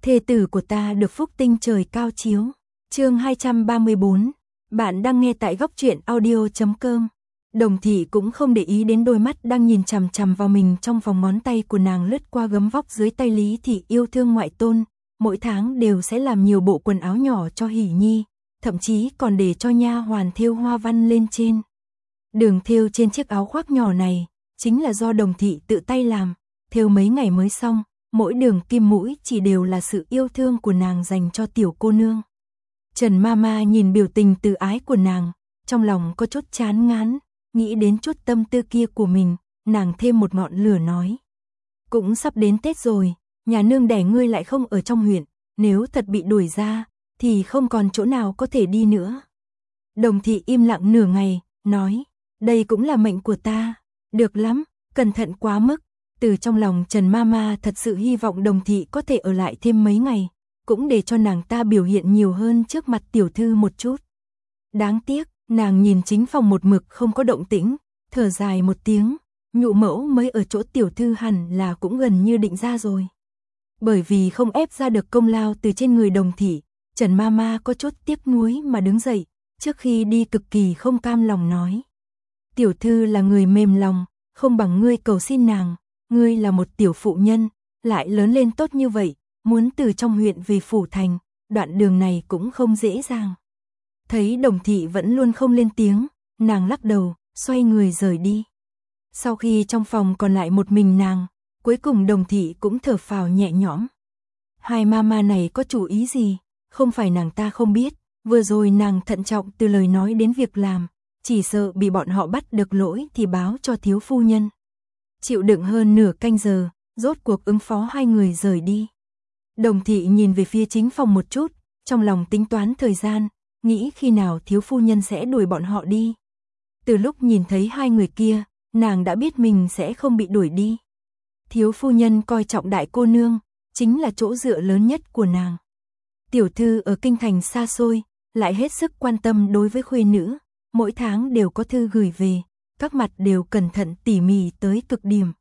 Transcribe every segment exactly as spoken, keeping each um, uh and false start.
thê tử của ta được phúc tinh trời cao chiếu. Chương hai trăm ba mươi bốn. Bạn đang nghe tại góc truyện audio chấm com. Đồng Thị cũng không để ý đến đôi mắt đang nhìn chằm chằm vào mình trong vòng ngón tay của nàng lướt qua gấm vóc dưới tay Lý Thị yêu thương ngoại tôn, mỗi tháng đều sẽ làm nhiều bộ quần áo nhỏ cho Hỷ Nhi, thậm chí còn để cho nha hoàn thêu hoa văn lên trên. Đường thêu trên chiếc áo khoác nhỏ này chính là do Đồng Thị tự tay làm, thêu mấy ngày mới xong, mỗi đường kim mũi chỉ đều là sự yêu thương của nàng dành cho tiểu cô nương. Trần Mama nhìn biểu tình từ ái của nàng, trong lòng có chút chán ngán, nghĩ đến chút tâm tư kia của mình, nàng thêm một ngọn lửa nói. Cũng sắp đến Tết rồi, nhà nương đẻ ngươi lại không ở trong huyện, nếu thật bị đuổi ra, thì không còn chỗ nào có thể đi nữa. Đồng Thị im lặng nửa ngày, nói, đây cũng là mệnh của ta, được lắm, cẩn thận quá mức. Từ trong lòng Trần Mama thật sự hy vọng Đồng Thị có thể ở lại thêm mấy ngày, cũng để cho nàng ta biểu hiện nhiều hơn trước mặt tiểu thư một chút. Đáng tiếc, nàng nhìn chính phòng một mực không có động tĩnh, thở dài một tiếng, nhụ mẫu mới ở chỗ tiểu thư hẳn là cũng gần như định ra rồi. Bởi vì không ép ra được công lao từ trên người Đồng Thị, Trần Mama có chút tiếc nuối mà đứng dậy, trước khi đi cực kỳ không cam lòng nói. Tiểu thư là người mềm lòng, không bằng ngươi cầu xin nàng, ngươi là một tiểu phụ nhân, lại lớn lên tốt như vậy, muốn từ trong huyện về phủ thành, đoạn đường này cũng không dễ dàng. Thấy Đồng Thị vẫn luôn không lên tiếng, nàng lắc đầu, xoay người rời đi. Sau khi trong phòng còn lại một mình nàng, cuối cùng Đồng Thị cũng thở phào nhẹ nhõm. Hai mama này có chủ ý gì, không phải nàng ta không biết, vừa rồi nàng thận trọng từ lời nói đến việc làm, chỉ sợ bị bọn họ bắt được lỗi thì báo cho thiếu phu nhân. Chịu đựng hơn nửa canh giờ, rốt cuộc ứng phó hai người rời đi. Đồng Thị nhìn về phía chính phòng một chút, trong lòng tính toán thời gian, nghĩ khi nào thiếu phu nhân sẽ đuổi bọn họ đi. Từ lúc nhìn thấy hai người kia, nàng đã biết mình sẽ không bị đuổi đi. Thiếu phu nhân coi trọng đại cô nương, chính là chỗ dựa lớn nhất của nàng. Tiểu thư ở kinh thành xa xôi, lại hết sức quan tâm đối với khuê nữ, mỗi tháng đều có thư gửi về, các mặt đều cẩn thận tỉ mỉ tới cực điểm.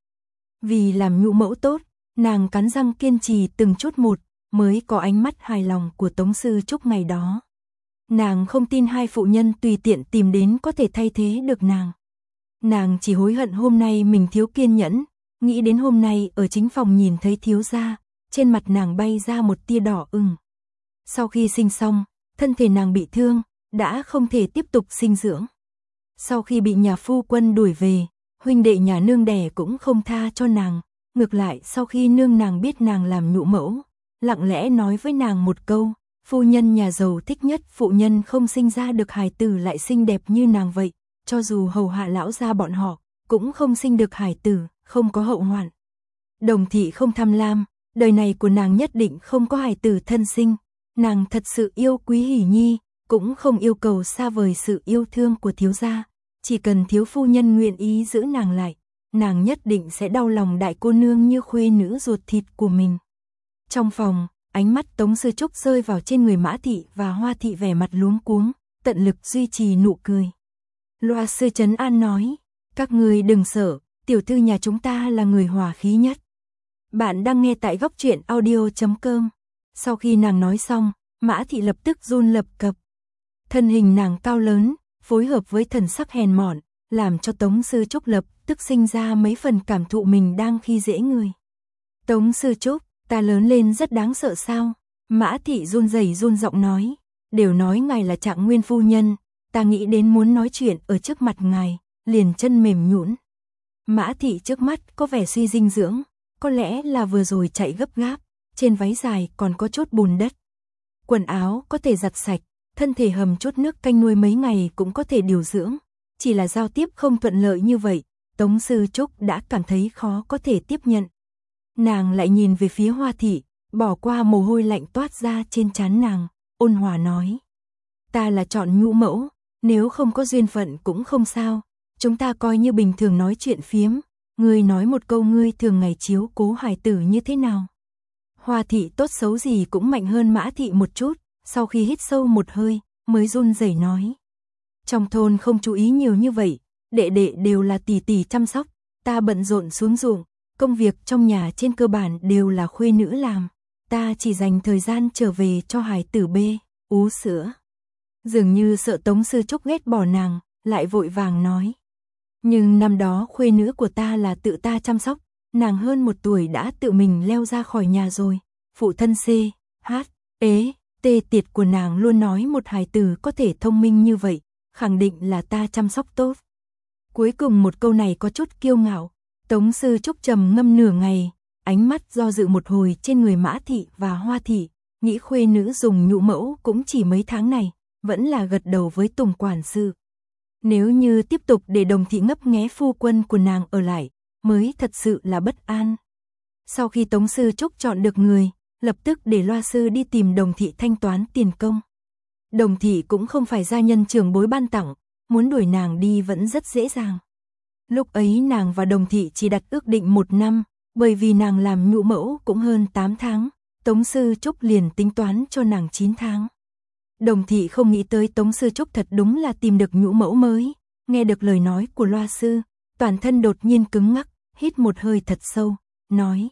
Vì làm nhũ mẫu tốt, nàng cắn răng kiên trì từng chút một, mới có ánh mắt hài lòng của Tống Sư Trúc ngày đó. Nàng không tin hai phụ nhân tùy tiện tìm đến có thể thay thế được nàng. Nàng chỉ hối hận hôm nay mình thiếu kiên nhẫn, nghĩ đến hôm nay ở chính phòng nhìn thấy thiếu gia, trên mặt nàng bay ra một tia đỏ ửng. Sau khi sinh xong, thân thể nàng bị thương, đã không thể tiếp tục sinh dưỡng. Sau khi bị nhà phu quân đuổi về, huynh đệ nhà nương đẻ cũng không tha cho nàng, ngược lại sau khi nương nàng biết nàng làm nhũ mẫu, lặng lẽ nói với nàng một câu, phu nhân nhà giàu thích nhất phụ nhân không sinh ra được hài tử lại xinh đẹp như nàng vậy, cho dù hầu hạ lão gia bọn họ, cũng không sinh được hài tử, không có hậu hoạn. Đồng Thị không tham lam, đời này của nàng nhất định không có hài tử thân sinh, nàng thật sự yêu quý Hỷ Nhi, cũng không yêu cầu xa vời sự yêu thương của thiếu gia, chỉ cần thiếu phu nhân nguyện ý giữ nàng lại, nàng nhất định sẽ đau lòng đại cô nương như khuê nữ ruột thịt của mình. Trong phòng, ánh mắt Tống Sư Trúc rơi vào trên người Mã Thị và Hoa Thị vẻ mặt luống cuống, tận lực duy trì nụ cười. Loa sư trấn an nói, các người đừng sợ, tiểu thư nhà chúng ta là người hòa khí nhất. Bạn đang nghe tại góc truyện audio chấm com. Sau khi nàng nói xong, Mã Thị lập tức run lập cập. Thân hình nàng cao lớn, phối hợp với thần sắc hèn mọn, làm cho Tống Sư Trúc lập tức sinh ra mấy phần cảm thụ mình đang khi dễ người. Tống Sư Trúc, ta lớn lên rất đáng sợ sao? Mã Thị run rẩy run giọng nói, đều nói ngài là Trạng Nguyên phu nhân, ta nghĩ đến muốn nói chuyện ở trước mặt ngài, liền chân mềm nhũn. Mã Thị trước mắt có vẻ suy dinh dưỡng, có lẽ là vừa rồi chạy gấp gáp, trên váy dài còn có chút bùn đất. Quần áo có thể giặt sạch, thân thể hầm chút nước canh nuôi mấy ngày cũng có thể điều dưỡng, chỉ là giao tiếp không thuận lợi như vậy, Tống Sư Trúc đã cảm thấy khó có thể tiếp nhận. Nàng lại nhìn về phía Hoa Thị, bỏ qua mồ hôi lạnh toát ra trên trán nàng, ôn hòa nói. Ta là chọn nhũ mẫu, nếu không có duyên phận cũng không sao, chúng ta coi như bình thường nói chuyện phiếm, ngươi nói một câu ngươi thường ngày chiếu cố hài tử như thế nào. Hoa Thị tốt xấu gì cũng mạnh hơn Mã Thị một chút, sau khi hít sâu một hơi, mới run rẩy nói. Trong thôn không chú ý nhiều như vậy, đệ đệ đều là tỷ tỷ chăm sóc, ta bận rộn xuống ruộng, công việc trong nhà trên cơ bản đều là khuê nữ làm, ta chỉ dành thời gian trở về cho hài tử bê, ú sữa. Dường như sợ Tống Sư Trúc ghét bỏ nàng, lại vội vàng nói. Nhưng năm đó khuê nữ của ta là tự ta chăm sóc, nàng hơn một tuổi đã tự mình leo ra khỏi nhà rồi. Phụ thân C, H, ế, tê tiệt của nàng luôn nói một hài tử có thể thông minh như vậy, khẳng định là ta chăm sóc tốt. Cuối cùng một câu này có chút kiêu ngạo, Tống Sư Trúc trầm ngâm nửa ngày, ánh mắt do dự một hồi trên người Mã Thị và Hoa Thị, nghĩ khuê nữ dùng nhũ mẫu cũng chỉ mấy tháng này, vẫn là gật đầu với Tùng quản sự. Nếu như tiếp tục để Đồng Thị ngấp nghé phu quân của nàng ở lại, mới thật sự là bất an. Sau khi Tống Sư Trúc chọn được người, lập tức để Loa Sư đi tìm Đồng Thị thanh toán tiền công. Đồng Thị cũng không phải gia nhân trưởng bối ban tặng, muốn đuổi nàng đi vẫn rất dễ dàng. Lúc ấy nàng và Đồng Thị chỉ đặt ước định một năm, bởi vì nàng làm nhũ mẫu cũng hơn tám tháng, Tống Sư Trúc liền tính toán cho nàng chín tháng. Đồng Thị không nghĩ tới Tống Sư Trúc thật đúng là tìm được nhũ mẫu mới, nghe được lời nói của Loa Sư, toàn thân đột nhiên cứng ngắc, hít một hơi thật sâu, nói.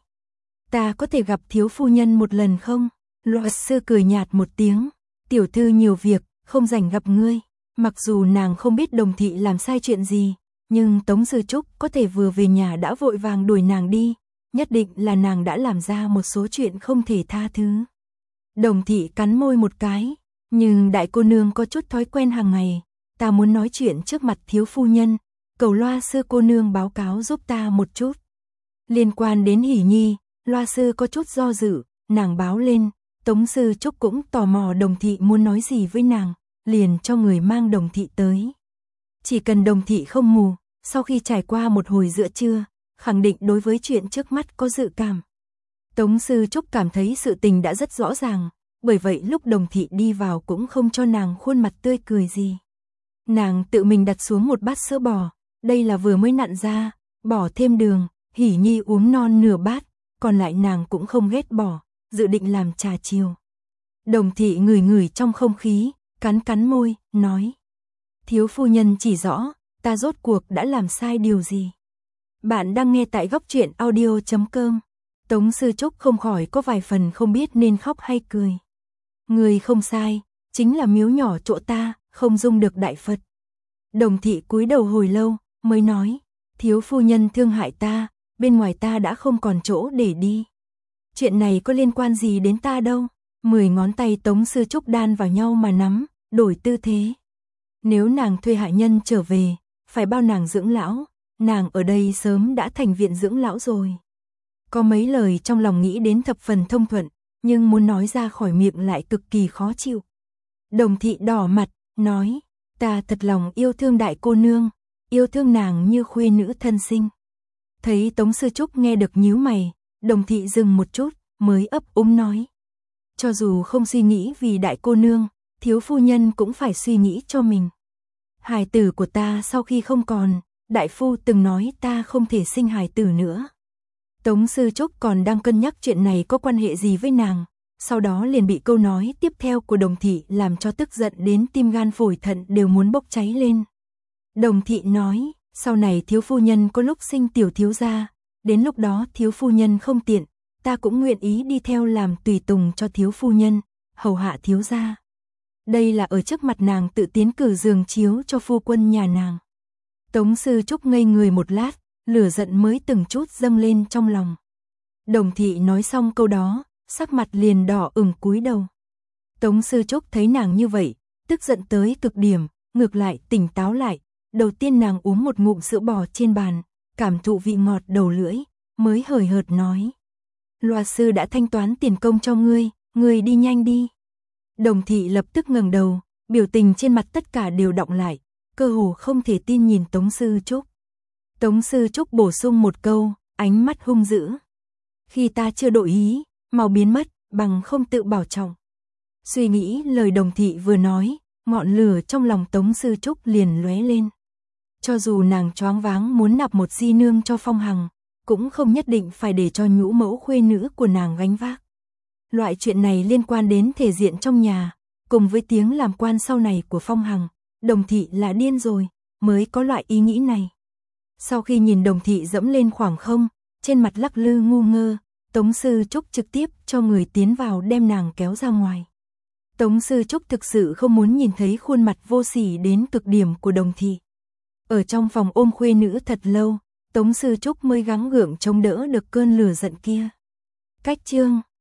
Ta có thể gặp thiếu phu nhân một lần không? Loa Sư cười nhạt một tiếng, tiểu thư nhiều việc, không rảnh gặp ngươi. Mặc dù nàng không biết Đồng Thị làm sai chuyện gì, nhưng Tống Sư Trúc có thể vừa về nhà đã vội vàng đuổi nàng đi, nhất định là nàng đã làm ra một số chuyện không thể tha thứ. Đồng Thị cắn môi một cái, nhưng đại cô nương có chút thói quen hàng ngày, ta muốn nói chuyện trước mặt thiếu phu nhân, cầu Loa Sư cô nương báo cáo giúp ta một chút. Liên quan đến Hỷ Nhi, Loa Sư có chút do dự, nàng báo lên, Tống Sư Trúc cũng tò mò Đồng Thị muốn nói gì với nàng, liền cho người mang Đồng Thị tới. Chỉ cần Đồng Thị không mù, sau khi trải qua một hồi giữa trưa, khẳng định đối với chuyện trước mắt có dự cảm. Tống Sư Trúc cảm thấy sự tình đã rất rõ ràng, bởi vậy lúc Đồng Thị đi vào cũng không cho nàng khuôn mặt tươi cười gì. Nàng tự mình đặt xuống một bát sữa bò, đây là vừa mới nặn ra, bỏ thêm đường, Hỷ Nhi uống non nửa bát, còn lại nàng cũng không ghét bỏ, dự định làm trà chiều. Đồng Thị ngửi ngửi trong không khí, cắn cắn môi, nói. Thiếu phu nhân chỉ rõ, ta rốt cuộc đã làm sai điều gì. Bạn đang nghe tại góc truyện audio chấm com. Tống Sư Trúc không khỏi có vài phần không biết nên khóc hay cười. Người không sai, chính là miếu nhỏ chỗ ta, không dung được đại Phật. Đồng Thị cúi đầu hồi lâu, mới nói, thiếu phu nhân thương hại ta, bên ngoài ta đã không còn chỗ để đi. Chuyện này có liên quan gì đến ta đâu. Mười ngón tay Tống Sư Trúc đan vào nhau mà nắm, đổi tư thế. Nếu nàng thuê hạ nhân trở về, phải bao nàng dưỡng lão, nàng ở đây sớm đã thành viện dưỡng lão rồi. Có mấy lời trong lòng nghĩ đến thập phần thông thuận, nhưng muốn nói ra khỏi miệng lại cực kỳ khó chịu. Đồng Thị đỏ mặt, nói, ta thật lòng yêu thương đại cô nương, yêu thương nàng như khuê nữ thân sinh. Thấy Tống Sư Trúc nghe được nhíu mày, Đồng Thị dừng một chút, mới ấp úng nói. Cho dù không suy nghĩ vì đại cô nương, thiếu phu nhân cũng phải suy nghĩ cho mình. Hài tử của ta sau khi không còn, đại phu từng nói ta không thể sinh hài tử nữa. Tống Sư Trúc còn đang cân nhắc chuyện này có quan hệ gì với nàng, sau đó liền bị câu nói tiếp theo của Đồng Thị làm cho tức giận đến tim gan phổi thận đều muốn bốc cháy lên. Đồng Thị nói, sau này thiếu phu nhân có lúc sinh tiểu thiếu gia, đến lúc đó thiếu phu nhân không tiện, ta cũng nguyện ý đi theo làm tùy tùng cho thiếu phu nhân, hầu hạ thiếu gia. Đây là ở trước mặt nàng tự tiến cử giường chiếu cho phu quân nhà nàng. Tống Sư Trúc ngây người một lát, lửa giận mới từng chút dâng lên trong lòng. Đồng Thị nói xong câu đó, sắc mặt liền đỏ ửng cúi đầu. Tống Sư Trúc thấy nàng như vậy, tức giận tới cực điểm, ngược lại tỉnh táo lại. Đầu tiên nàng uống một ngụm sữa bò trên bàn, cảm thụ vị ngọt đầu lưỡi, mới hời hợt nói. Loa Sư đã thanh toán tiền công cho ngươi, ngươi đi nhanh đi. Đồng Thị lập tức ngẩng đầu, biểu tình trên mặt tất cả đều đọng lại, cơ hồ không thể tin nhìn Tống Sư Trúc. Tống Sư Trúc bổ sung một câu, ánh mắt hung dữ. Khi ta chưa đổi ý, mau biến mất, bằng không tự bảo trọng. Suy nghĩ lời Đồng Thị vừa nói, ngọn lửa trong lòng Tống Sư Trúc liền lóe lên. Cho dù nàng choáng váng muốn nạp một di nương cho Phong Hằng, cũng không nhất định phải để cho nhũ mẫu khuê nữ của nàng gánh vác. Loại chuyện này liên quan đến thể diện trong nhà, cùng với tiếng làm quan sau này của Phong Hằng, Đồng Thị là điên rồi, mới có loại ý nghĩ này. Sau khi nhìn Đồng Thị dẫm lên khoảng không, trên mặt lắc lư ngu ngơ, Tống Sư Trúc trực tiếp cho người tiến vào đem nàng kéo ra ngoài. Tống Sư Trúc thực sự không muốn nhìn thấy khuôn mặt vô sỉ đến cực điểm của Đồng Thị. Ở trong phòng ôm khuê nữ thật lâu, Tống Sư Trúc mới gắng gượng chống đỡ được cơn lửa giận kia. Cách chương